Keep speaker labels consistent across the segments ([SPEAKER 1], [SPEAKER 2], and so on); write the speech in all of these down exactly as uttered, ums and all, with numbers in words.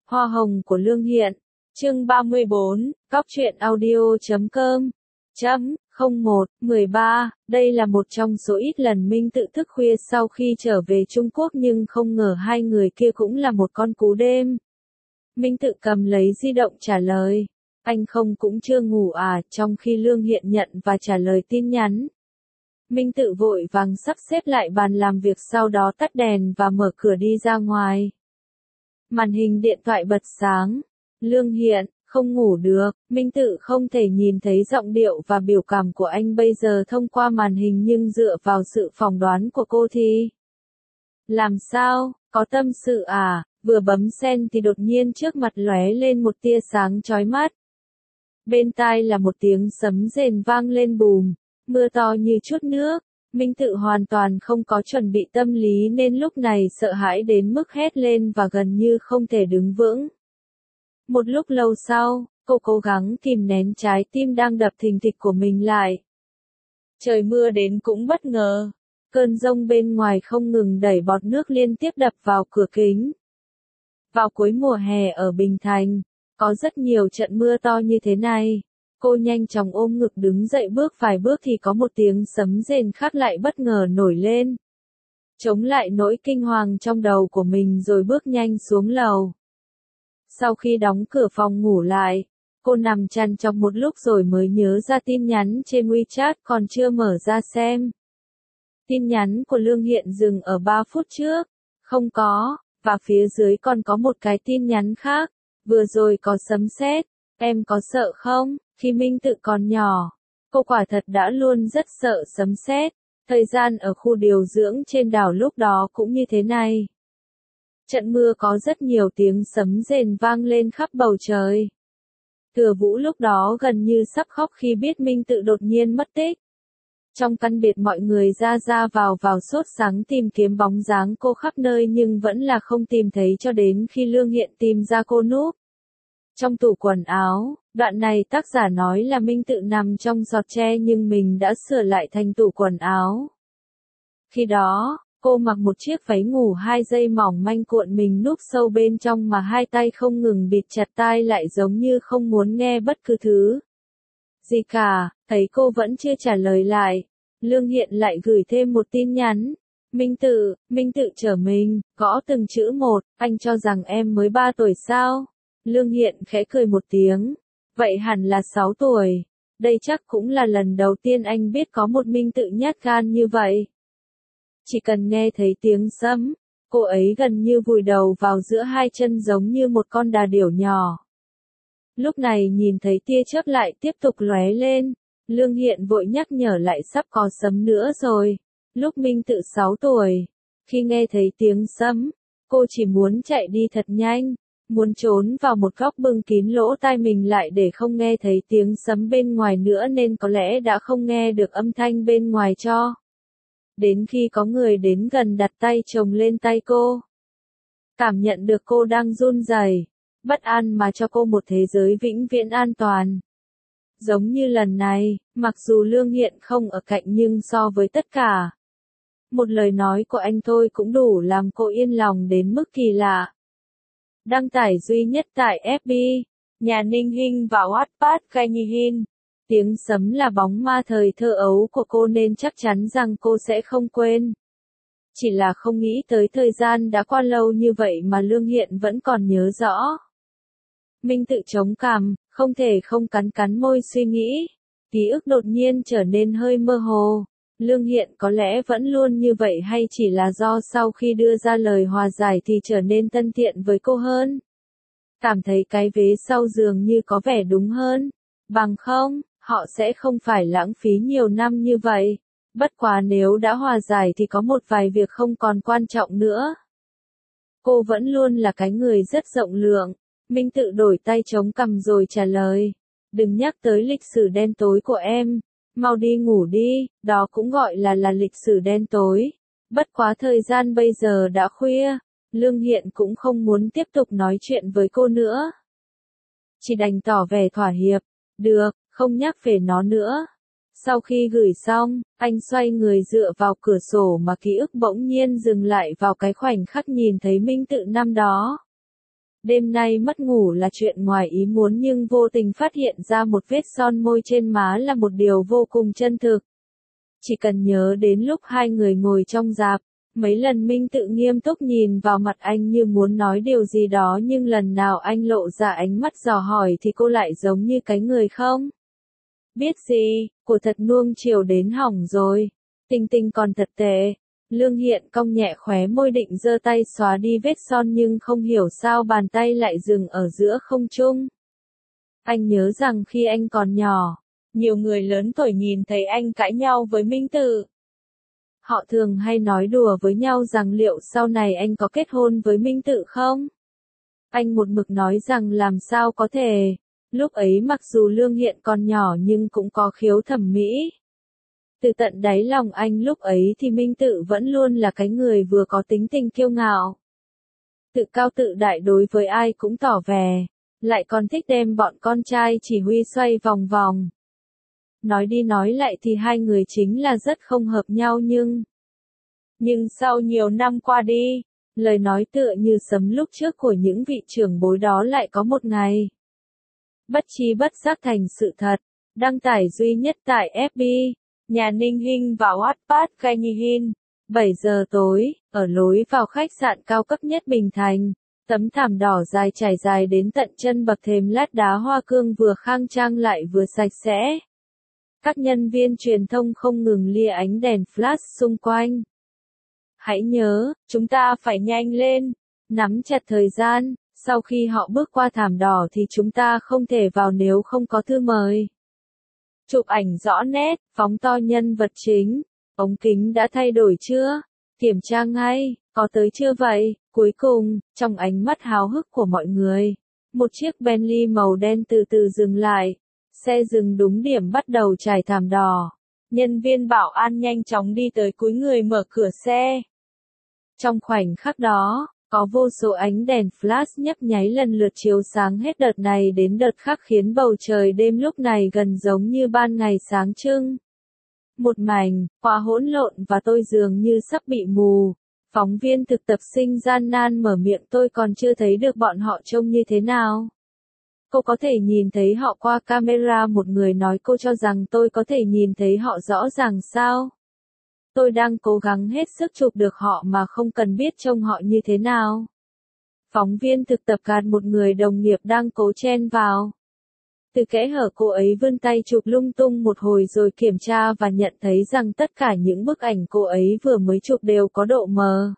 [SPEAKER 1] Hoa hồng của Lương Hiện. Chương ba mươi bốn, Cóc truyện audio chấm com. Chấm, không một, mười ba, đây là một trong số ít lần Minh tự thức khuya sau khi trở về Trung Quốc nhưng không ngờ hai người kia cũng là một con cú đêm. Minh tự cầm lấy di động trả lời. Anh không cũng chưa ngủ à, trong khi Lương Hiện nhận và trả lời tin nhắn. Minh tự vội vàng sắp xếp lại bàn làm việc sau đó tắt đèn và mở cửa đi ra ngoài. Màn hình điện thoại bật sáng. Lương Hiện, không ngủ được, Minh tự không thể nhìn thấy giọng điệu và biểu cảm của anh bây giờ thông qua màn hình nhưng dựa vào sự phỏng đoán của cô thì. Làm sao, có tâm sự à, vừa bấm send thì đột nhiên trước mặt lóe lên một tia sáng chói mắt. Bên tai là một tiếng sấm rền vang lên bùm, mưa to như chút nước. Minh tự hoàn toàn không có chuẩn bị tâm lý nên lúc này sợ hãi đến mức hét lên và gần như không thể đứng vững. Một lúc lâu sau, cô cố gắng kìm nén trái tim đang đập thình thịch của mình lại. Trời mưa đến cũng bất ngờ. Cơn giông bên ngoài không ngừng đẩy bọt nước liên tiếp đập vào cửa kính. Vào cuối mùa hè ở Bình Thành, có rất nhiều trận mưa to như thế này. Cô nhanh chóng ôm ngực đứng dậy bước vài bước thì có một tiếng sấm rền khác lại bất ngờ nổi lên. Chống lại nỗi kinh hoàng trong đầu của mình rồi bước nhanh xuống lầu. Sau khi đóng cửa phòng ngủ lại, cô nằm chằn chọc một lúc rồi mới nhớ ra tin nhắn trên WeChat còn chưa mở ra xem. Tin nhắn của Lương Hiện dừng ở ba phút trước. Không có, và phía dưới còn có một cái tin nhắn khác. Vừa rồi có sấm sét, em có sợ không? Khi Minh tự còn nhỏ, cô quả thật đã luôn rất sợ sấm sét. Thời gian ở khu điều dưỡng trên đảo lúc đó cũng như thế này. Trận mưa có rất nhiều tiếng sấm rền vang lên khắp bầu trời. Thừa Vũ lúc đó gần như sắp khóc khi biết Minh tự đột nhiên mất tích. Trong căn biệt mọi người ra ra vào vào sốt sắng tìm kiếm bóng dáng cô khắp nơi nhưng vẫn là không tìm thấy cho đến khi Lương Hiện tìm ra cô núp trong tủ quần áo. Đoạn này tác giả nói là Minh tự nằm trong giọt tre nhưng mình đã sửa lại thành tủ quần áo. Khi đó, cô mặc một chiếc váy ngủ hai dây mỏng manh cuộn mình núp sâu bên trong mà hai tay không ngừng bịt chặt tai lại giống như không muốn nghe bất cứ thứ gì cả. Thấy cô vẫn chưa trả lời lại, Lương Hiện lại gửi thêm một tin nhắn. Minh tự, Minh tự trở mình, gõ từng chữ một, anh cho rằng em mới ba tuổi sao? Lương Hiện khẽ cười một tiếng. Vậy hẳn là sáu tuổi. Đây chắc cũng là lần đầu tiên anh biết có một Minh tự nhát gan như vậy. Chỉ cần nghe thấy tiếng sấm, cô ấy gần như vùi đầu vào giữa hai chân giống như một con đà điểu nhỏ. Lúc này nhìn thấy tia chớp lại tiếp tục lóe lên, Lương Hiện vội nhắc nhở lại sắp có sấm nữa rồi. Lúc Minh tự sáu tuổi, khi nghe thấy tiếng sấm, cô chỉ muốn chạy đi thật nhanh, muốn trốn vào một góc bưng kín lỗ tai mình lại để không nghe thấy tiếng sấm bên ngoài nữa nên có lẽ đã không nghe được âm thanh bên ngoài cho. Đến khi có người đến gần đặt tay chồng lên tay cô. Cảm nhận được cô đang run rẩy, bất an mà cho cô một thế giới vĩnh viễn an toàn. Giống như lần này, mặc dù Lương Hiện không ở cạnh nhưng so với tất cả, một lời nói của anh thôi cũng đủ làm cô yên lòng đến mức kỳ lạ. Đăng tải duy nhất tại ép bê, nhà Ninh Hinh và Wattpad Kha Nhi Hin. Tiếng sấm là bóng ma thời thơ ấu của cô nên chắc chắn rằng cô sẽ không quên. Chỉ là không nghĩ tới thời gian đã qua lâu như vậy mà Lương Hiện vẫn còn nhớ rõ. Minh tự chống cằm, không thể không cắn cắn môi suy nghĩ. Ký ức đột nhiên trở nên hơi mơ hồ. Lương Hiện có lẽ vẫn luôn như vậy hay chỉ là do sau khi đưa ra lời hòa giải thì trở nên thân thiện với cô hơn. Cảm thấy cái vế sau dường như có vẻ đúng hơn. Bằng không, họ sẽ không phải lãng phí nhiều năm như vậy. Bất quá nếu đã hòa giải thì có một vài việc không còn quan trọng nữa. Cô vẫn luôn là cái người rất rộng lượng. Minh tự đổi tay chống cằm rồi trả lời. Đừng nhắc tới lịch sử đen tối của em. Mau đi ngủ đi, đó cũng gọi là là lịch sử đen tối. Bất quá thời gian bây giờ đã khuya. Lương Hiện cũng không muốn tiếp tục nói chuyện với cô nữa. Chỉ đành tỏ vẻ thỏa hiệp. Được, không nhắc về nó nữa. Sau khi gửi xong, anh xoay người dựa vào cửa sổ mà ký ức bỗng nhiên dừng lại vào cái khoảnh khắc nhìn thấy Minh tự năm đó. Đêm nay mất ngủ là chuyện ngoài ý muốn nhưng vô tình phát hiện ra một vết son môi trên má là một điều vô cùng chân thực. Chỉ cần nhớ đến lúc hai người ngồi trong rạp, mấy lần Minh Tự nghiêm túc nhìn vào mặt anh như muốn nói điều gì đó nhưng lần nào anh lộ ra ánh mắt dò hỏi thì cô lại giống như cái người không biết gì, của thật nuông chiều đến hỏng rồi. Tình tình còn thật tệ. Lương Hiện cong nhẹ khóe môi định giơ tay xóa đi vết son nhưng không hiểu sao bàn tay lại dừng ở giữa không trung. Anh nhớ rằng khi anh còn nhỏ, nhiều người lớn tuổi nhìn thấy anh cãi nhau với Minh Tự. Họ thường hay nói đùa với nhau rằng liệu sau này anh có kết hôn với Minh Tự không? Anh một mực nói rằng làm sao có thể. Lúc ấy mặc dù Lương Hiện còn nhỏ nhưng cũng có khiếu thẩm mỹ. Từ tận đáy lòng anh lúc ấy thì Minh Tự vẫn luôn là cái người vừa có tính tình kiêu ngạo, tự cao tự đại đối với ai cũng tỏ vẻ, lại còn thích đem bọn con trai chỉ huy xoay vòng vòng. Nói đi nói lại thì hai người chính là rất không hợp nhau nhưng... Nhưng sau nhiều năm qua đi, lời nói tựa như sấm lúc trước của những vị trưởng bối đó lại có một ngày bất chi bất giác thành sự thật, đăng tải duy nhất tại ép bê, nhà Ninh Hinh và Wattpad Kainyhin. bảy giờ tối, ở lối vào khách sạn cao cấp nhất Bình Thành, tấm thảm đỏ dài trải dài đến tận chân bậc thềm lát đá hoa cương vừa khang trang lại vừa sạch sẽ. Các nhân viên truyền thông không ngừng lia ánh đèn flash xung quanh. Hãy nhớ, chúng ta phải nhanh lên, nắm chặt thời gian, sau khi họ bước qua thảm đỏ thì chúng ta không thể vào nếu không có thư mời. Chụp ảnh rõ nét, phóng to nhân vật chính. Ống kính đã thay đổi chưa? Kiểm tra ngay, có tới chưa vậy? Cuối cùng, trong ánh mắt háo hức của mọi người, một chiếc Bentley màu đen từ từ dừng lại. Xe dừng đúng điểm bắt đầu trải thảm đỏ. Nhân viên bảo an nhanh chóng đi tới cúi người mở cửa xe. Trong khoảnh khắc đó, có vô số ánh đèn flash nhấp nháy lần lượt chiếu sáng hết đợt này đến đợt khác khiến bầu trời đêm lúc này gần giống như ban ngày sáng trưng. Một mảnh, quá hỗn lộn và tôi dường như sắp bị mù. Phóng viên thực tập sinh gian nan mở miệng tôi còn chưa thấy được bọn họ trông như thế nào. Cô có thể nhìn thấy họ qua camera một người nói cô cho rằng tôi có thể nhìn thấy họ rõ ràng sao. Tôi đang cố gắng hết sức chụp được họ mà không cần biết trông họ như thế nào. Phóng viên thực tập gạt một người đồng nghiệp đang cố chen vào. Từ kẽ hở cô ấy vươn tay chụp lung tung một hồi rồi kiểm tra và nhận thấy rằng tất cả những bức ảnh cô ấy vừa mới chụp đều có độ mờ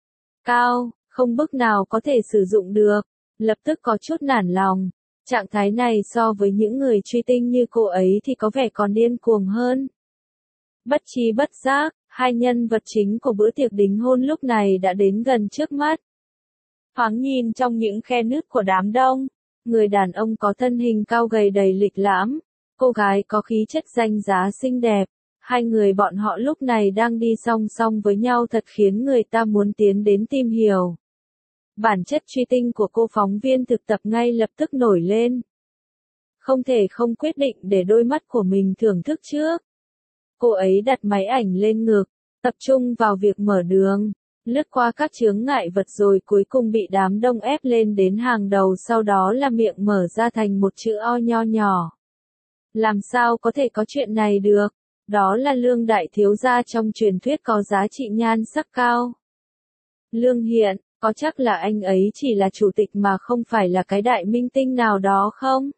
[SPEAKER 1] cao, không bức nào có thể sử dụng được. Lập tức có chút nản lòng. Trạng thái này so với những người truy tinh như cô ấy thì có vẻ còn điên cuồng hơn. Bất chi bất giác, hai nhân vật chính của bữa tiệc đính hôn lúc này đã đến gần trước mắt. Thoáng nhìn trong những khe nứt của đám đông, người đàn ông có thân hình cao gầy đầy lịch lãm, cô gái có khí chất danh giá xinh đẹp. Hai người bọn họ lúc này đang đi song song với nhau thật khiến người ta muốn tiến đến tìm hiểu. Bản chất truy tinh của cô phóng viên thực tập ngay lập tức nổi lên. Không thể không quyết định để đôi mắt của mình thưởng thức trước. Cô ấy đặt máy ảnh lên ngực, tập trung vào việc mở đường, lướt qua các chướng ngại vật rồi cuối cùng bị đám đông ép lên đến hàng đầu, sau đó là miệng mở ra thành một chữ O nho nhỏ. Làm sao có thể có chuyện này được? Đó là Lương đại thiếu gia trong truyền thuyết có giá trị nhan sắc cao. Lương Hiện, có chắc là anh ấy chỉ là chủ tịch mà không phải là cái đại minh tinh nào đó không?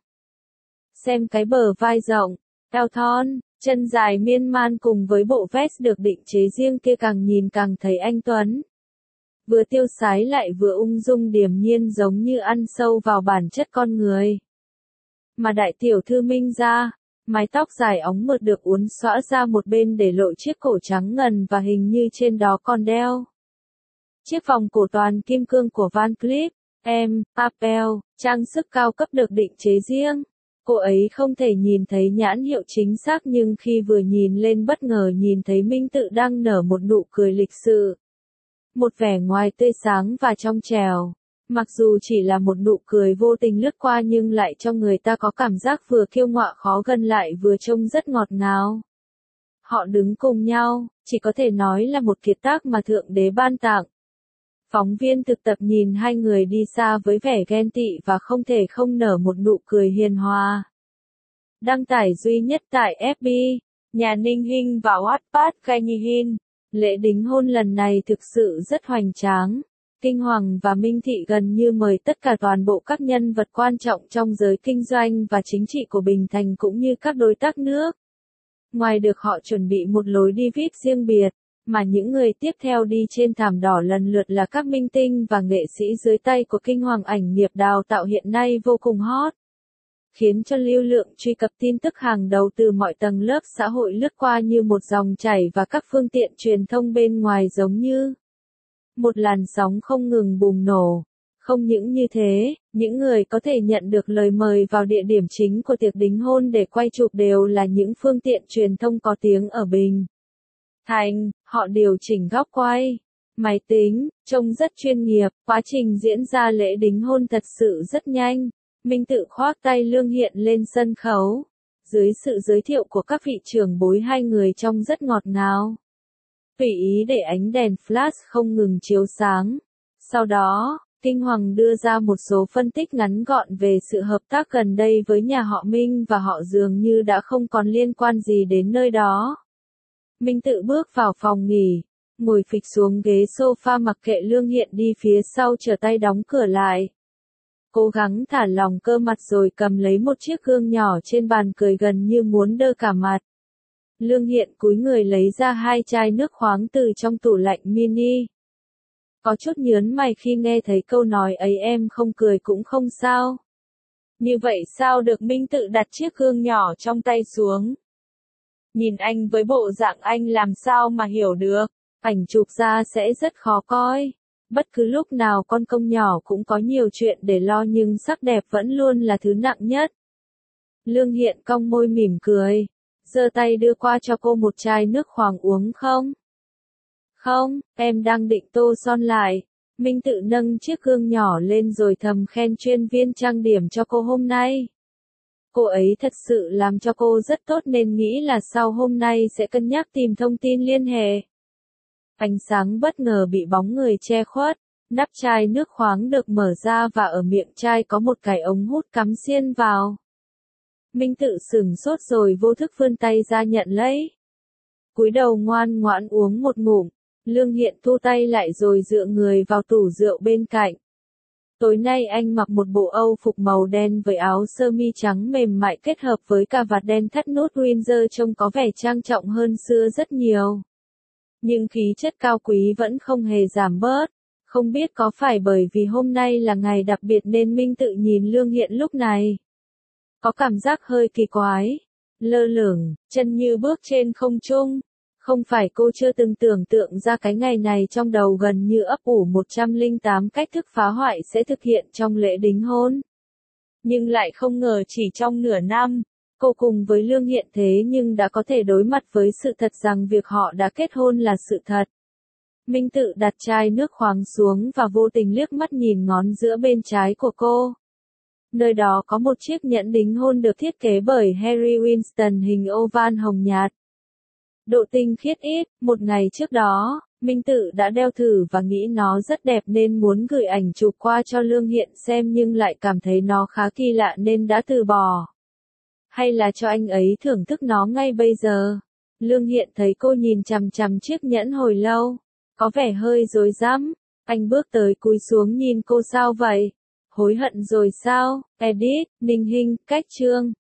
[SPEAKER 1] Xem cái bờ vai rộng, eo thon, chân dài miên man cùng với bộ vest được định chế riêng kia càng nhìn càng thấy anh tuấn. Vừa tiêu sái lại vừa ung dung điềm nhiên giống như ăn sâu vào bản chất con người. Mà đại tiểu thư Minh gia, mái tóc dài óng mượt được uốn xõa ra một bên để lộ chiếc cổ trắng ngần và hình như trên đó còn đeo chiếc vòng cổ toàn kim cương của Van Cleef em, Papel, trang sức cao cấp được định chế riêng. Cô ấy không thể nhìn thấy nhãn hiệu chính xác nhưng khi vừa nhìn lên bất ngờ nhìn thấy Minh Tự đang nở một nụ cười lịch sự. Một vẻ ngoài tươi sáng và trong trẻo. Mặc dù chỉ là một nụ cười vô tình lướt qua nhưng lại cho người ta có cảm giác vừa kiêu ngạo khó gần lại vừa trông rất ngọt ngào. Họ đứng cùng nhau, chỉ có thể nói là một kiệt tác mà Thượng Đế ban tặng. Phóng viên thực tập nhìn hai người đi xa với vẻ ghen tị và không thể không nở một nụ cười hiền hòa. Đăng tải duy nhất tại ép bê, nhà Ninh Hinh và Wattpad Kainyhin. Lễ đính hôn lần này thực sự rất hoành tráng. Kinh Hoàng và Minh Thị gần như mời tất cả toàn bộ các nhân vật quan trọng trong giới kinh doanh và chính trị của Bình Thành cũng như các đối tác nước. Ngoài được họ chuẩn bị một lối đi vi ai pi riêng biệt, mà những người tiếp theo đi trên thảm đỏ lần lượt là các minh tinh và nghệ sĩ dưới tay của Kinh Hoàng ảnh nghiệp đào tạo hiện nay vô cùng hot. Khiến cho lưu lượng truy cập tin tức hàng đầu từ mọi tầng lớp xã hội lướt qua như một dòng chảy và các phương tiện truyền thông bên ngoài giống như một làn sóng không ngừng bùng nổ. Không những như thế, những người có thể nhận được lời mời vào địa điểm chính của tiệc đính hôn để quay chụp đều là những phương tiện truyền thông có tiếng ở Bình Thành. Họ điều chỉnh góc quay, máy tính, trông rất chuyên nghiệp. Quá trình diễn ra lễ đính hôn thật sự rất nhanh. Minh Tự khoác tay Lương Hiện lên sân khấu. Dưới sự giới thiệu của các vị trưởng bối, hai người trông rất ngọt ngào. Tùy ý để ánh đèn flash không ngừng chiếu sáng. Sau đó, Kinh Hoàng đưa ra một số phân tích ngắn gọn về sự hợp tác gần đây với nhà họ Minh và họ dường như đã không còn liên quan gì đến nơi đó. Minh Tự bước vào phòng nghỉ, ngồi phịch xuống ghế sofa mặc kệ Lương Hiện đi phía sau trở tay đóng cửa lại. Cố gắng thả lỏng cơ mặt rồi cầm lấy một chiếc gương nhỏ trên bàn cười gần như muốn đơ cả mặt. Lương Hiện cúi người lấy ra hai chai nước khoáng từ trong tủ lạnh mini. Có chút nhớn mày khi nghe thấy câu nói ấy, em không cười cũng không sao. Như vậy sao được? Minh Tự đặt chiếc gương nhỏ trong tay xuống. Nhìn anh với bộ dạng anh làm sao mà hiểu được, ảnh chụp ra sẽ rất khó coi. Bất cứ lúc nào con công nhỏ cũng có nhiều chuyện để lo nhưng sắc đẹp vẫn luôn là thứ nặng nhất. Lương Hiện cong môi mỉm cười, giơ tay đưa qua cho cô một chai nước khoáng uống không? Không, em đang định tô son lại. Minh Tự nâng chiếc gương nhỏ lên rồi thầm khen chuyên viên trang điểm cho cô hôm nay. Cô ấy thật sự làm cho cô rất tốt nên nghĩ là sau hôm nay sẽ cân nhắc tìm thông tin liên hệ. Ánh sáng bất ngờ bị bóng người che khuất, nắp chai nước khoáng được mở ra và ở miệng chai có một cái ống hút cắm xiên vào. Minh Tự sửng sốt rồi vô thức vươn tay ra nhận lấy. Cúi đầu ngoan ngoãn uống một ngụm, Lương Hiện thu tay lại rồi dựa người vào tủ rượu bên cạnh. Tối nay anh mặc một bộ âu phục màu đen với áo sơ mi trắng mềm mại kết hợp với cà vạt đen thắt nút Windsor trông có vẻ trang trọng hơn xưa rất nhiều. Nhưng khí chất cao quý vẫn không hề giảm bớt. Không biết có phải bởi vì hôm nay là ngày đặc biệt nên Minh Tự nhìn Lương Hiện lúc này có cảm giác hơi kỳ quái, lơ lửng, chân như bước trên không trung. Không phải cô chưa từng tưởng tượng ra cái ngày này trong đầu gần như ấp ủ một trăm lẻ tám cách thức phá hoại sẽ thực hiện trong lễ đính hôn. Nhưng lại không ngờ chỉ trong nửa năm, cô cùng với Lương Hiện thế nhưng đã có thể đối mặt với sự thật rằng việc họ đã kết hôn là sự thật. Minh Tự đặt chai nước khoáng xuống và vô tình liếc mắt nhìn ngón giữa bên trái của cô. Nơi đó có một chiếc nhẫn đính hôn được thiết kế bởi Harry Winston hình oval hồng nhạt. Độ tinh khiết ít, một ngày trước đó, Minh Tự đã đeo thử và nghĩ nó rất đẹp nên muốn gửi ảnh chụp qua cho Lương Hiện xem nhưng lại cảm thấy nó khá kỳ lạ nên đã từ bỏ. Hay là cho anh ấy thưởng thức nó ngay bây giờ? Lương Hiện thấy cô nhìn chằm chằm chiếc nhẫn hồi lâu, có vẻ hơi rối rắm. Anh bước tới cúi xuống nhìn cô, sao vậy? Hối hận rồi sao? Edit, Ninh Hinh, cách chương.